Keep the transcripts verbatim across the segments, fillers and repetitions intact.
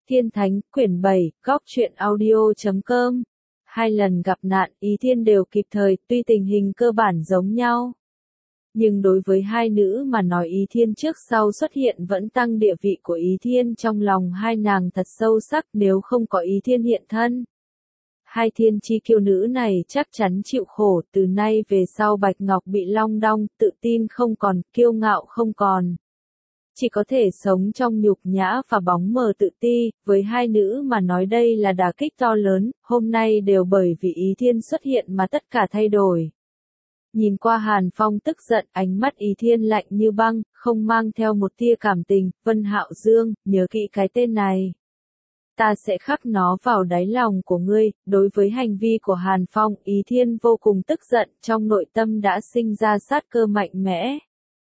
Thiên Thánh, quyển bảy, góc truyện audio chấm com. Hai lần gặp nạn, Ý Thiên đều kịp thời, tuy tình hình cơ bản giống nhau. Nhưng đối với hai nữ mà nói Ý Thiên trước sau xuất hiện vẫn tăng địa vị của Ý Thiên trong lòng hai nàng thật sâu sắc, nếu không có Ý Thiên hiện thân. Hai thiên chi kiêu nữ này chắc chắn chịu khổ, từ nay về sau Bạch Ngọc bị long đong, tự tin không còn, kiêu ngạo không còn. Chỉ có thể sống trong nhục nhã và bóng mờ tự ti, với hai nữ mà nói đây là đả kích to lớn, hôm nay đều bởi vì Ý Thiên xuất hiện mà tất cả thay đổi. Nhìn qua Hàn Phong tức giận, ánh mắt Ý Thiên lạnh như băng, không mang theo một tia cảm tình. Vân Hạo Dương, nhớ kỹ cái tên này. Ta sẽ khắc nó vào đáy lòng của ngươi. Đối với hành vi của Hàn Phong, Ý Thiên vô cùng tức giận, trong nội tâm đã sinh ra sát cơ mạnh mẽ.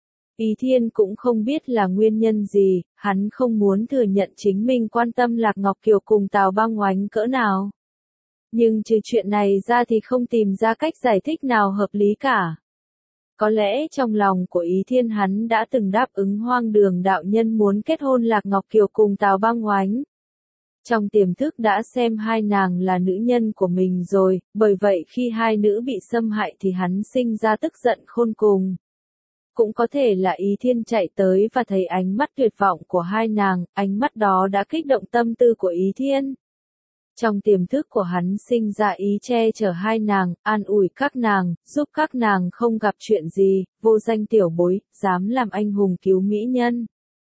Ý Thiên cũng không biết là nguyên nhân gì, hắn không muốn thừa nhận chính mình quan tâm Lạc Ngọc Kiều cùng Tào Băng Oánh cỡ nào. Nhưng trừ chuyện này ra thì không tìm ra cách giải thích nào hợp lý cả. Có lẽ trong lòng của Ý Thiên hắn đã từng đáp ứng Hoang Đường đạo nhân muốn kết hôn Lạc Ngọc Kiều cùng Tào Băng Oánh. Trong tiềm thức đã xem hai nàng là nữ nhân của mình rồi, bởi vậy khi hai nữ bị xâm hại thì hắn sinh ra tức giận khôn cùng. Cũng có thể là Ý Thiên chạy tới và thấy ánh mắt tuyệt vọng của hai nàng, ánh mắt đó đã kích động tâm tư của Ý Thiên. Trong tiềm thức của hắn sinh ra ý che chở hai nàng, an ủi các nàng, giúp các nàng không gặp chuyện gì, vô danh tiểu bối, dám làm anh hùng cứu mỹ nhân.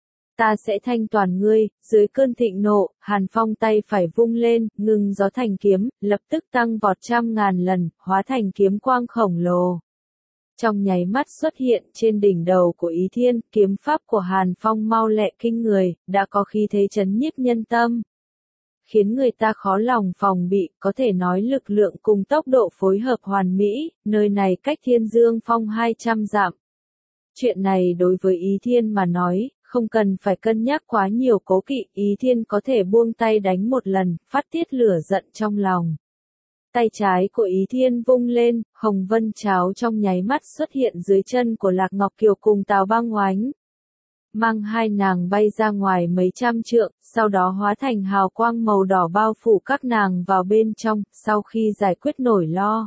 Ta sẽ thanh toàn ngươi. Dưới cơn thịnh nộ, Hàn Phong tay phải vung lên, ngừng gió thành kiếm, lập tức tăng vọt trăm ngàn lần, hóa thành kiếm quang khổng lồ. Trong nháy mắt xuất hiện trên đỉnh đầu của Ý Thiên, kiếm pháp của Hàn Phong mau lẹ kinh người, đã có khí thế chấn nhiếp nhân tâm. Khiến người ta khó lòng phòng bị, có thể nói lực lượng cùng tốc độ phối hợp hoàn mỹ, nơi này cách Thiên Dương Phong hai trăm dặm. Chuyện này đối với Ý Thiên mà nói, không cần phải cân nhắc quá nhiều cố kỵ, Ý Thiên có thể buông tay đánh một lần, phát tiết lửa giận trong lòng. Tay trái của Ý Thiên vung lên, hồng vân cháo trong nháy mắt xuất hiện dưới chân của Lạc Ngọc Kiều cùng Tào Băng Oánh. Mang hai nàng bay ra ngoài mấy trăm trượng, sau đó hóa thành hào quang màu đỏ bao phủ các nàng vào bên trong, sau khi giải quyết nỗi lo.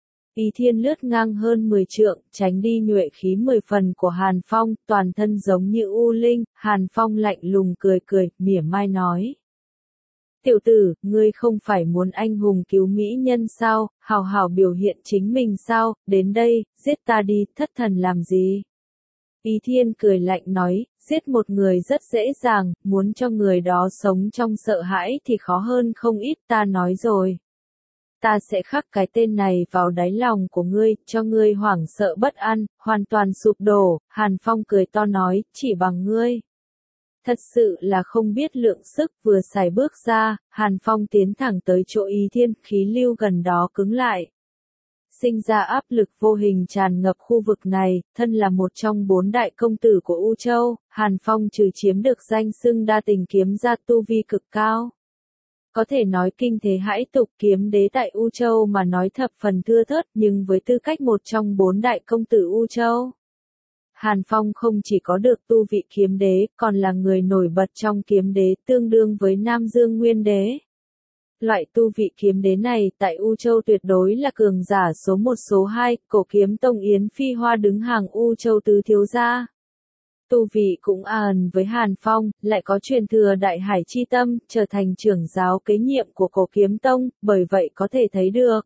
Ý Thiên lướt ngang hơn mười trượng, tránh đi nhuệ khí mười phần của Hàn Phong, toàn thân giống như u linh. Hàn Phong lạnh lùng cười cười, mỉa mai nói. Tiểu tử, ngươi không phải muốn anh hùng cứu mỹ nhân sao, hào hào biểu hiện chính mình sao, đến đây, giết ta đi, thất thần làm gì? Ý Thiên cười lạnh nói, giết một người rất dễ dàng, muốn cho người đó sống trong sợ hãi thì khó hơn không ít, ta nói rồi. Ta sẽ khắc cái tên này vào đáy lòng của ngươi, cho ngươi hoảng sợ bất an, hoàn toàn sụp đổ. Hàn Phong cười to nói, chỉ bằng ngươi. Thật sự là không biết lượng sức, vừa xài bước ra, Hàn Phong tiến thẳng tới chỗ Ý Thiên, khí lưu gần đó cứng lại. Sinh ra áp lực vô hình tràn ngập khu vực này, thân là một trong bốn đại công tử của U Châu, Hàn Phong trừ chiếm được danh xưng đa tình kiếm gia tu vi cực cao. Có thể nói kinh thế hãi tục, kiếm đế tại U Châu mà nói thập phần thưa thớt, nhưng với tư cách một trong bốn đại công tử U Châu. Hàn Phong không chỉ có được tu vị kiếm đế, còn là người nổi bật trong kiếm đế, tương đương với Nam Dương Nguyên đế. Loại tu vị kiếm đế này tại U Châu tuyệt đối là cường giả số một số hai, cổ kiếm tông Yến Phi Hoa đứng hàng U Châu tứ thiếu gia. Tu vị cũng ẩn với Hàn Phong, lại có truyền thừa Đại Hải chi tâm, trở thành trưởng giáo kế nhiệm của cổ kiếm tông, bởi vậy có thể thấy được.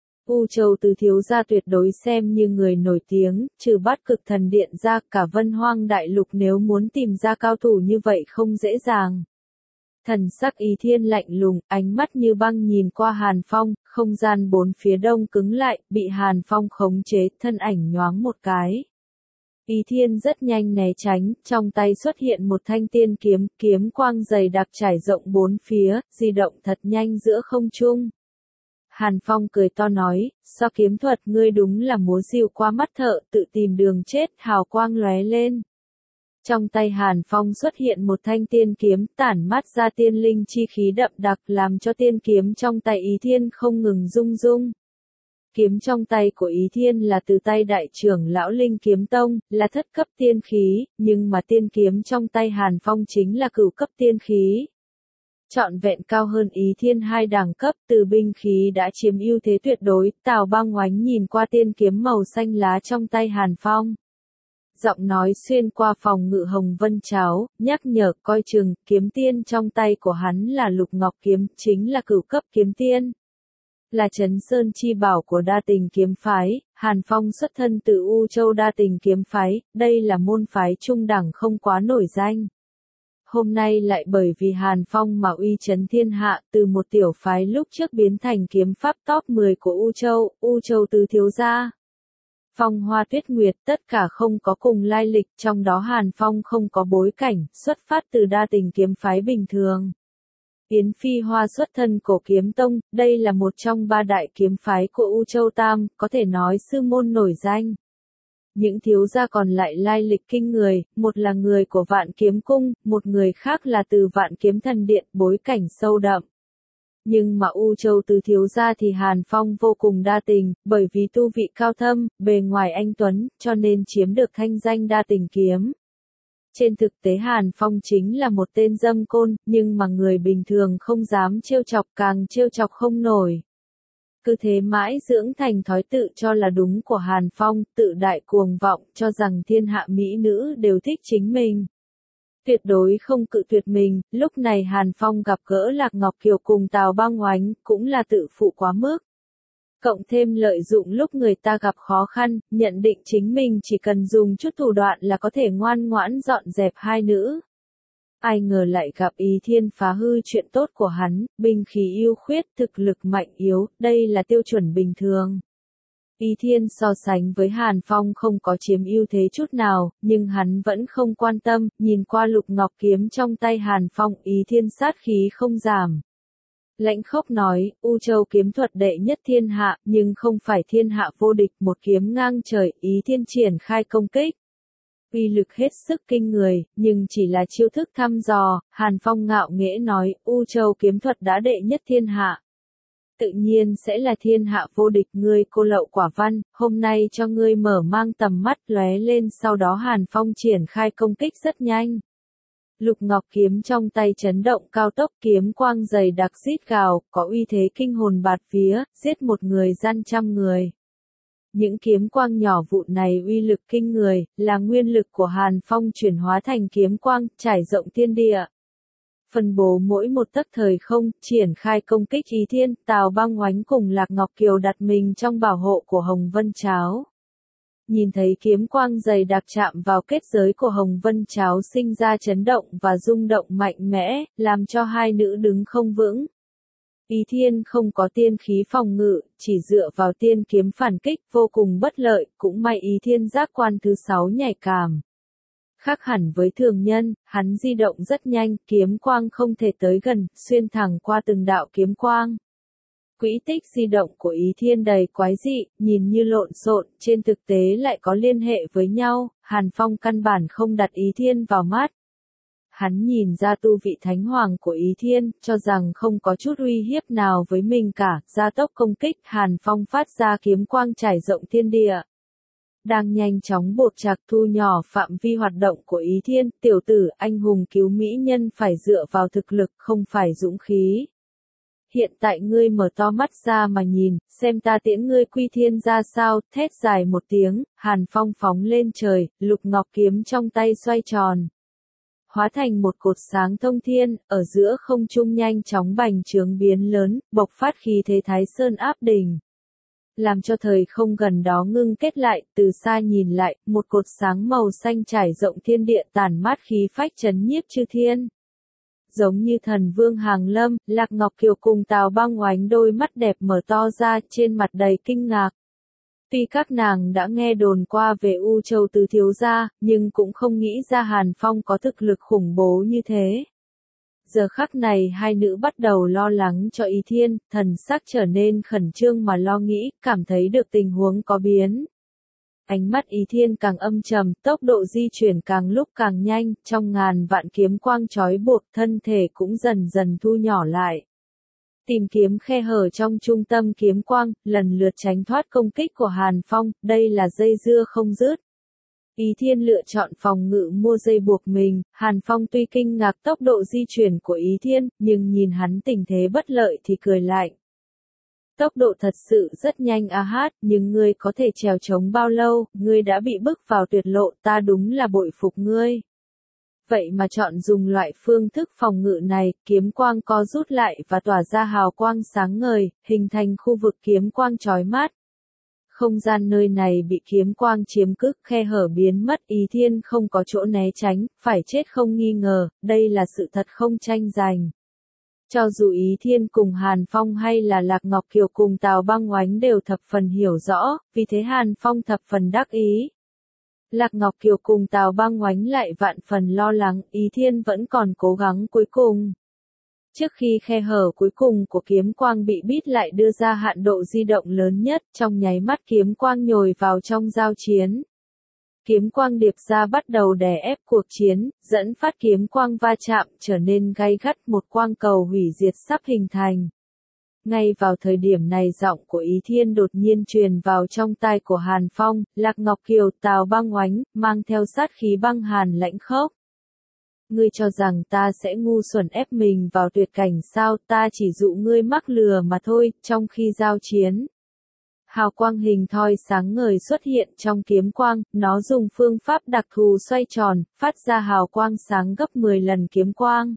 U Châu tứ thiếu gia tuyệt đối xem như người nổi tiếng, trừ Bát Cực Thần Điện ra, cả Vân Hoang Đại Lục nếu muốn tìm ra cao thủ như vậy không dễ dàng. Thần sắc Ý Thiên lạnh lùng, ánh mắt như băng nhìn qua Hàn Phong, không gian bốn phía đông cứng lại, bị Hàn Phong khống chế, thân ảnh nhoáng một cái. Ý Thiên rất nhanh né tránh, trong tay xuất hiện một thanh tiên kiếm, kiếm quang dày đặc trải rộng bốn phía, di động thật nhanh giữa không trung. Hàn Phong cười to nói, so kiếm thuật ngươi đúng là múa rìu qua mắt thợ, tự tìm đường chết, hào quang lóe lên. Trong tay Hàn Phong xuất hiện một thanh tiên kiếm, tản mát ra tiên linh chi khí đậm đặc, làm cho tiên kiếm trong tay Ý Thiên không ngừng rung rung. Kiếm trong tay của Ý Thiên là từ tay đại trưởng lão Linh Kiếm Tông, là thất cấp tiên khí, nhưng mà tiên kiếm trong tay Hàn Phong chính là cửu cấp tiên khí. trọn vẹn cao hơn Ý Thiên hai đẳng cấp, từ binh khí đã chiếm ưu thế tuyệt đối. Tào Băng Oánh nhìn qua tiên kiếm màu xanh lá trong tay Hàn Phong. Giọng nói xuyên qua phòng ngự Hồng Vân Cháo, nhắc nhở coi chừng, kiếm tiên trong tay của hắn là Lục Ngọc Kiếm, chính là cửu cấp kiếm tiên. Là Trấn Sơn chi bảo của Đa Tình kiếm phái, Hàn Phong xuất thân từ U Châu Đa Tình kiếm phái, đây là môn phái trung đẳng không quá nổi danh. Hôm nay lại bởi vì Hàn Phong mà uy chấn thiên hạ, từ một tiểu phái lúc trước biến thành kiếm pháp top mười của U Châu, U Châu tứ thiếu gia. Phong Hoa Tuyết Nguyệt tất cả không có cùng lai lịch, trong đó Hàn Phong không có bối cảnh, xuất phát từ Đa Tình kiếm phái bình thường. Yến Phi Hoa xuất thân Cổ Kiếm Tông, đây là một trong ba đại kiếm phái của U Châu Tam, có thể nói sư môn nổi danh. Những thiếu gia còn lại lai lịch kinh người, một là người của Vạn Kiếm Cung, một người khác là từ Vạn Kiếm Thần Điện, bối cảnh sâu đậm. Nhưng mà U Châu tứ thiếu gia thì Hàn Phong vô cùng đa tình, bởi vì tu vị cao thâm, bề ngoài anh tuấn, cho nên chiếm được thanh danh Đa Tình kiếm. Trên thực tế Hàn Phong chính là một tên dâm côn, nhưng mà người bình thường không dám trêu chọc, càng trêu chọc không nổi. Cứ thế mãi dưỡng thành thói tự cho là đúng của Hàn Phong, tự đại cuồng vọng, cho rằng thiên hạ mỹ nữ đều thích chính mình. Tuyệt đối không cự tuyệt mình, lúc này Hàn Phong gặp gỡ Lạc Ngọc Kiều cùng Tào Băng Oánh, cũng là tự phụ quá mức. Cộng thêm lợi dụng lúc người ta gặp khó khăn, nhận định chính mình chỉ cần dùng chút thủ đoạn là có thể ngoan ngoãn dọn dẹp hai nữ. Ai ngờ lại gặp Ý Thiên phá hư chuyện tốt của hắn, binh khí ưu khuyết, thực lực mạnh yếu, đây là tiêu chuẩn bình thường. Ý Thiên so sánh với Hàn Phong không có chiếm ưu thế chút nào, nhưng hắn vẫn không quan tâm, nhìn qua Lục Ngọc Kiếm trong tay Hàn Phong, Ý Thiên sát khí không giảm. Lãnh khốc nói, U Châu kiếm thuật đệ nhất thiên hạ, nhưng không phải thiên hạ vô địch, một kiếm ngang trời, Ý Thiên triển khai công kích. Uy lực hết sức kinh người, nhưng chỉ là chiêu thức thăm dò, Hàn Phong ngạo nghễ nói, U Châu kiếm thuật đã đệ nhất thiên hạ. Tự nhiên sẽ là thiên hạ vô địch, ngươi cô lậu quả văn, hôm nay cho ngươi mở mang tầm mắt lóe lên, sau đó Hàn Phong triển khai công kích rất nhanh. Lục Ngọc Kiếm trong tay chấn động cao tốc, kiếm quang dày đặc rít gào, có uy thế kinh hồn bạt vía, giết một người gian trăm người. Những kiếm quang nhỏ vụn này uy lực kinh người, là nguyên lực của Hàn Phong chuyển hóa thành kiếm quang, trải rộng thiên địa. Phân bố mỗi một tấc thời không, triển khai công kích Ý Thiên, Tào Băng Oánh cùng Lạc Ngọc Kiều đặt mình trong bảo hộ của Hồng Vân Cháo. Nhìn thấy kiếm quang dày đặc chạm vào kết giới của Hồng Vân Cháo sinh ra chấn động và rung động mạnh mẽ, làm cho hai nữ đứng không vững. Ý Thiên không có tiên khí phòng ngự, chỉ dựa vào tiên kiếm phản kích vô cùng bất lợi, cũng may Ý Thiên giác quan thứ sáu nhạy cảm. Khác hẳn với thường nhân, hắn di động rất nhanh, kiếm quang không thể tới gần, xuyên thẳng qua từng đạo kiếm quang. Quỹ tích di động của Ý Thiên đầy quái dị, nhìn như lộn xộn, trên thực tế lại có liên hệ với nhau, Hàn Phong căn bản không đặt Ý Thiên vào mắt. Hắn nhìn ra tu vị thánh hoàng của Ý Thiên, cho rằng không có chút uy hiếp nào với mình cả, gia tốc công kích, Hàn Phong phát ra kiếm quang trải rộng thiên địa. Đang nhanh chóng buộc chặt thu nhỏ phạm vi hoạt động của Ý Thiên, tiểu tử, anh hùng cứu mỹ nhân phải dựa vào thực lực, không phải dũng khí. Hiện tại ngươi mở to mắt ra mà nhìn, xem ta tiễn ngươi quy thiên ra sao, thét dài một tiếng, Hàn Phong phóng lên trời, Lục Ngọc Kiếm trong tay xoay tròn. Hóa thành một cột sáng thông thiên, ở giữa không trung nhanh chóng bành trướng biến lớn, bộc phát khí thế Thái Sơn áp đỉnh. Làm cho thời không gần đó ngưng kết lại, từ xa nhìn lại, một cột sáng màu xanh trải rộng thiên địa tản mát khí phách chấn nhiếp chư thiên. Giống như thần vương hàng lâm, Lạc Ngọc Kiều cùng Tào Băng Oánh đôi mắt đẹp mở to ra, trên mặt đầy kinh ngạc. Tuy các nàng đã nghe đồn qua về U Châu tứ thiếu gia, nhưng cũng không nghĩ ra Hàn Phong có thực lực khủng bố như thế. Giờ khắc này hai nữ bắt đầu lo lắng cho Ý Thiên, thần sắc trở nên khẩn trương mà lo nghĩ, cảm thấy được tình huống có biến. Ánh mắt Ý Thiên càng âm trầm, tốc độ di chuyển càng lúc càng nhanh, trong ngàn vạn kiếm quang trói buộc, thân thể cũng dần dần thu nhỏ lại. Tìm kiếm khe hở trong trung tâm kiếm quang, lần lượt tránh thoát công kích của Hàn Phong, đây là dây dưa không dứt. Ý Thiên lựa chọn phòng ngự mua dây buộc mình, Hàn Phong tuy kinh ngạc tốc độ di chuyển của Ý Thiên, nhưng nhìn hắn tình thế bất lợi thì cười lạnh. Tốc độ thật sự rất nhanh a hát, nhưng ngươi có thể trèo trống bao lâu, ngươi đã bị bức vào tuyệt lộ, ta đúng là bội phục ngươi. Vậy mà chọn dùng loại phương thức phòng ngự này, kiếm quang co rút lại và tỏa ra hào quang sáng ngời, hình thành khu vực kiếm quang chói mắt. Không gian nơi này bị kiếm quang chiếm cứ, khe hở biến mất, Ý Thiên không có chỗ né tránh, phải chết không nghi ngờ, đây là sự thật không tranh giành. Cho dù Ý Thiên cùng Hàn Phong hay là Lạc Ngọc Kiều cùng Tào Băng Oánh đều thập phần hiểu rõ, vì thế Hàn Phong thập phần đắc ý. Lạc Ngọc Kiều cùng Tào Băng Oánh lại vạn phần lo lắng, Ý Thiên vẫn còn cố gắng cuối cùng. Trước khi khe hở cuối cùng của kiếm quang bị bít lại đưa ra hạn độ di động lớn nhất, trong nháy mắt kiếm quang nhồi vào trong giao chiến. Kiếm quang điệp ra bắt đầu đè ép cuộc chiến, dẫn phát kiếm quang va chạm trở nên gay gắt, một quang cầu hủy diệt sắp hình thành. Ngay vào thời điểm này giọng của Ý Thiên đột nhiên truyền vào trong tai của Hàn Phong, Lạc Ngọc Kiều, Tào Băng Oánh, mang theo sát khí băng hàn lãnh khốc. Ngươi cho rằng ta sẽ ngu xuẩn ép mình vào tuyệt cảnh sao, ta chỉ dụ ngươi mắc lừa mà thôi, trong khi giao chiến. Hào quang hình thoi sáng ngời xuất hiện trong kiếm quang, nó dùng phương pháp đặc thù xoay tròn, phát ra hào quang sáng gấp mười lần kiếm quang.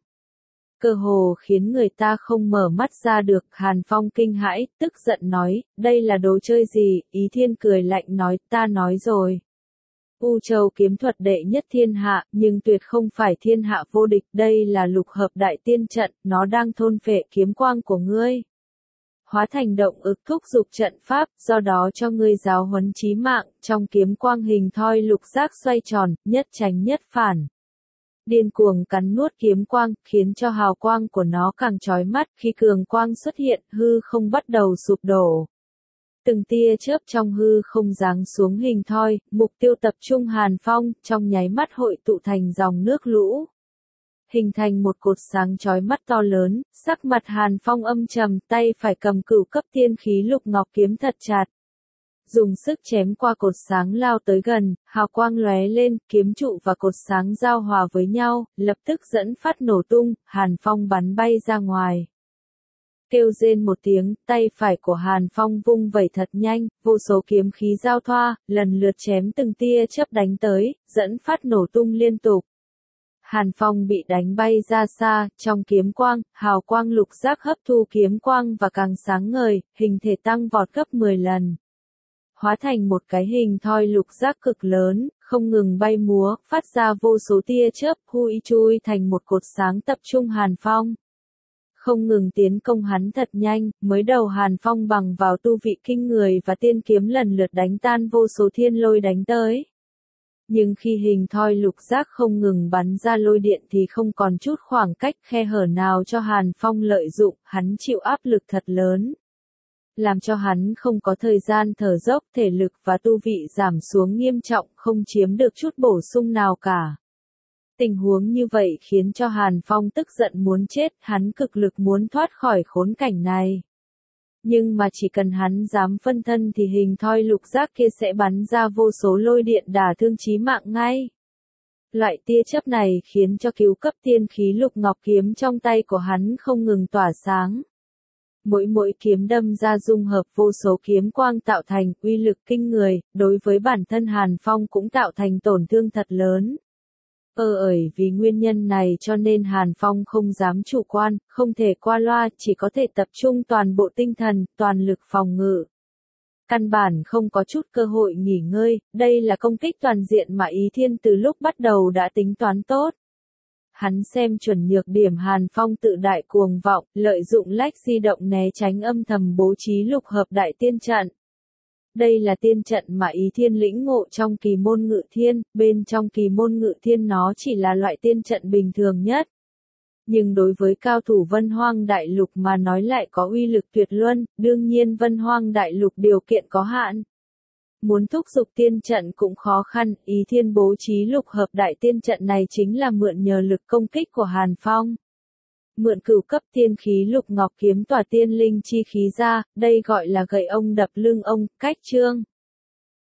Cơ hồ khiến người ta không mở mắt ra được, Hàn Phong kinh hãi, tức giận nói, đây là đồ chơi gì, Ý Thiên cười lạnh nói, ta nói rồi. U Châu kiếm thuật đệ nhất thiên hạ, nhưng tuyệt không phải thiên hạ vô địch, đây là lục hợp đại tiên trận, nó đang thôn phệ kiếm quang của ngươi. Hóa thành động ực thúc dục trận pháp, do đó cho ngươi giáo huấn chí mạng, trong kiếm quang hình thoi lục giác xoay tròn, nhất tránh nhất phản. Điên cuồng cắn nuốt kiếm quang, khiến cho hào quang của nó càng chói mắt, khi cường quang xuất hiện, hư không bắt đầu sụp đổ. Từng tia chớp trong hư không giáng xuống hình thoi, mục tiêu tập trung Hàn Phong, trong nháy mắt hội tụ thành dòng nước lũ. Hình thành một cột sáng chói mắt to lớn, sắc mặt Hàn Phong âm trầm, tay phải cầm cửu cấp tiên khí lục ngọc kiếm thật chặt. Dùng sức chém qua cột sáng lao tới gần, hào quang lóe lên, kiếm trụ và cột sáng giao hòa với nhau, lập tức dẫn phát nổ tung, Hàn Phong bắn bay ra ngoài. Kêu rên một tiếng, tay phải của Hàn Phong vung vẩy thật nhanh, vô số kiếm khí giao thoa, lần lượt chém từng tia chớp đánh tới, dẫn phát nổ tung liên tục. Hàn Phong bị đánh bay ra xa, trong kiếm quang, hào quang lục giác hấp thu kiếm quang và càng sáng ngời, hình thể tăng vọt gấp mười lần. Hóa thành một cái hình thoi lục giác cực lớn, không ngừng bay múa, phát ra vô số tia chớp, hui chui thành một cột sáng tập trung Hàn Phong. Không ngừng tiến công hắn thật nhanh, mới đầu Hàn Phong bằng vào tu vị kinh người và tiên kiếm lần lượt đánh tan vô số thiên lôi đánh tới. Nhưng khi hình thoi lục giác không ngừng bắn ra lôi điện thì không còn chút khoảng cách khe hở nào cho Hàn Phong lợi dụng, hắn chịu áp lực thật lớn. Làm cho hắn không có thời gian thở dốc, thể lực và tu vị giảm xuống nghiêm trọng, không chiếm được chút bổ sung nào cả. Tình huống như vậy khiến cho Hàn Phong tức giận muốn chết, hắn cực lực muốn thoát khỏi khốn cảnh này. Nhưng mà chỉ cần hắn dám phân thân thì hình thoi lục giác kia sẽ bắn ra vô số lôi điện đả thương chí mạng ngay. Loại tia chớp này khiến cho cứu cấp tiên khí lục ngọc kiếm trong tay của hắn không ngừng tỏa sáng. Mỗi mỗi kiếm đâm ra dung hợp vô số kiếm quang tạo thành uy lực kinh người, đối với bản thân Hàn Phong cũng tạo thành tổn thương thật lớn. Ờ ởi vì nguyên nhân này cho nên Hàn Phong không dám chủ quan, không thể qua loa, chỉ có thể tập trung toàn bộ tinh thần, toàn lực phòng ngự. Căn bản không có chút cơ hội nghỉ ngơi, đây là công kích toàn diện mà Ý Thiên từ lúc bắt đầu đã tính toán tốt. Hắn xem chuẩn nhược điểm Hàn Phong tự đại cuồng vọng, lợi dụng lách di động né tránh âm thầm bố trí lục hợp đại tiên trận. Đây là tiên trận mà Ý Thiên lĩnh ngộ trong kỳ môn ngự thiên, bên trong kỳ môn ngự thiên nó chỉ là loại tiên trận bình thường nhất. Nhưng đối với cao thủ Vân Hoang Đại Lục mà nói lại có uy lực tuyệt luân, đương nhiên Vân Hoang Đại Lục điều kiện có hạn. Muốn thúc giục tiên trận cũng khó khăn, Ý Thiên bố trí lục hợp đại tiên trận này chính là mượn nhờ lực công kích của Hàn Phong. Mượn cửu cấp tiên khí lục ngọc kiếm tỏa tiên linh chi khí ra, đây gọi là gậy ông đập lưng ông, cách chương.